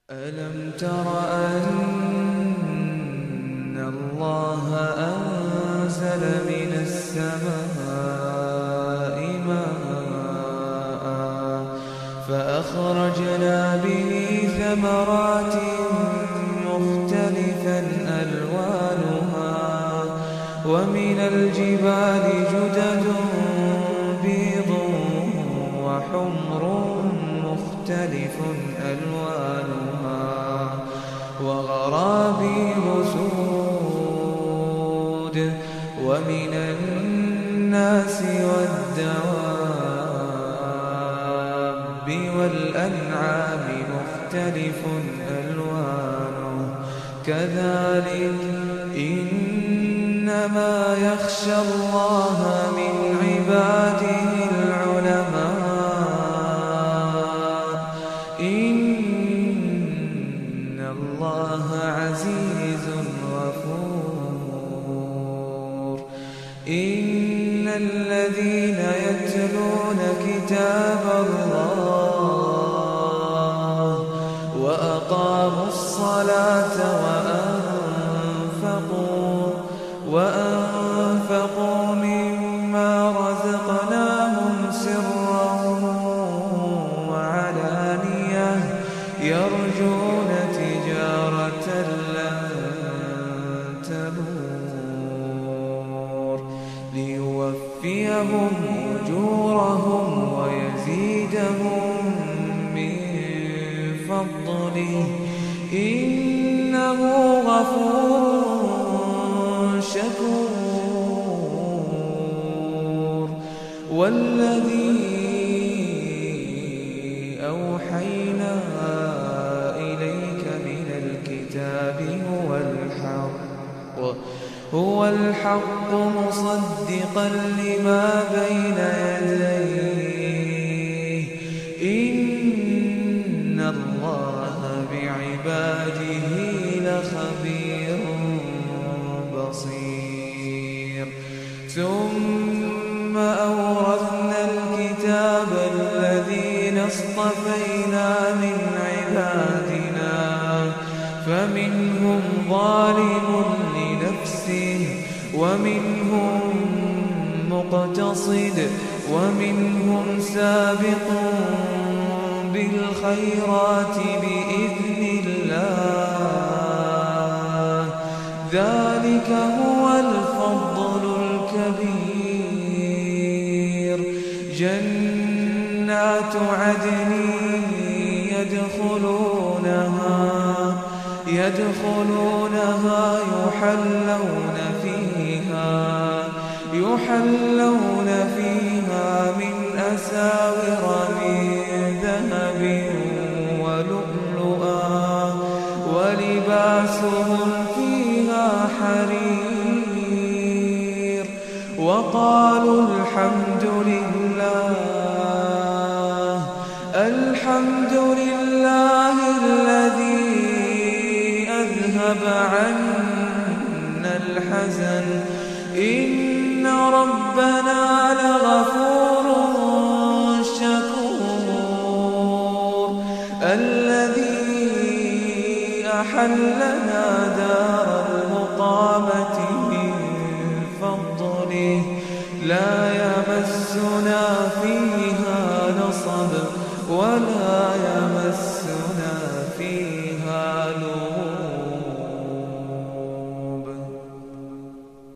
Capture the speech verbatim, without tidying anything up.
ألم تر أن الله أنزل من السماء ماء فأخرجنا به ثمرات مختلفا ألوانها ومن الجبال جدد بيض وحمر مختلف ألوانها وغرابيب سود ومن الناس والدواب والأنعام مختلف ألوانه كذلك إنما يخشى الله من عباده العلماء إن الله عزيز غفور إن الذين يتلون كتاب الله وأقاموا الصلاة وأنفقوا وأنفقوا مما رزقناهم سرا وعلانية يرجون تجارة لن تبور ليوفيهم أجورهم ويزيدهم من فضله إنه غفور شكور والذي أوحينا إليك من الكتاب هو الحق هو الحق مصدقا لما بين يديه إن الله بعباده لخبير بصير ثم أورثنا الكتاب الذين اصطفينا من عبادنا فمنهم ظالم لنفسه ومنهم مقتصد ومنهم سابق بالخيرات بإذن الله ذلك هو الفضل الكبير جنات عدن يدخلونها يدخلونها يحلون فيها يحلون فيها من أساور من ذهب ولؤلؤا ولباسهم فيها حرير وقالوا الحمد لله الحمد لله الذي أذهب عنا الحزن إن ربنا لغفور شكور الذي أحلنا دار المقامة من فضله لا يمسنا فيها نصب ولا يمس